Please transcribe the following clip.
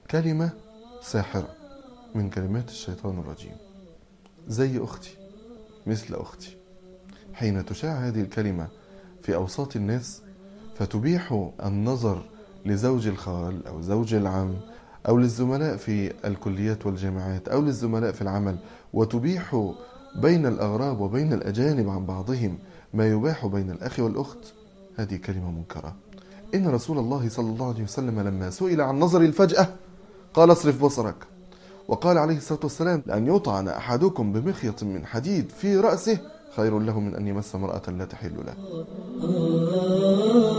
كلمة ساحرة من كلمات الشيطان الرجيم، زي أختي، مثل أختي. حين تشاع هذه الكلمة في أوساط الناس فتبيح النظر لزوج الخال أو زوج العم أو للزملاء في الكليات والجامعات أو للزملاء في العمل، وتبيح بين الأغراب وبين الأجانب عن بعضهم ما يباح بين الأخ والأخت، هذه كلمة منكرة. إن رسول الله صلى الله عليه وسلم لما سئل عن نظر الفجأة قال اصرف بصرك، وقال عليه الصلاة والسلام لأن يطعن أحدكم بمخيط من حديد في رأسه خير له من أن يمس امرأة لا تحل له.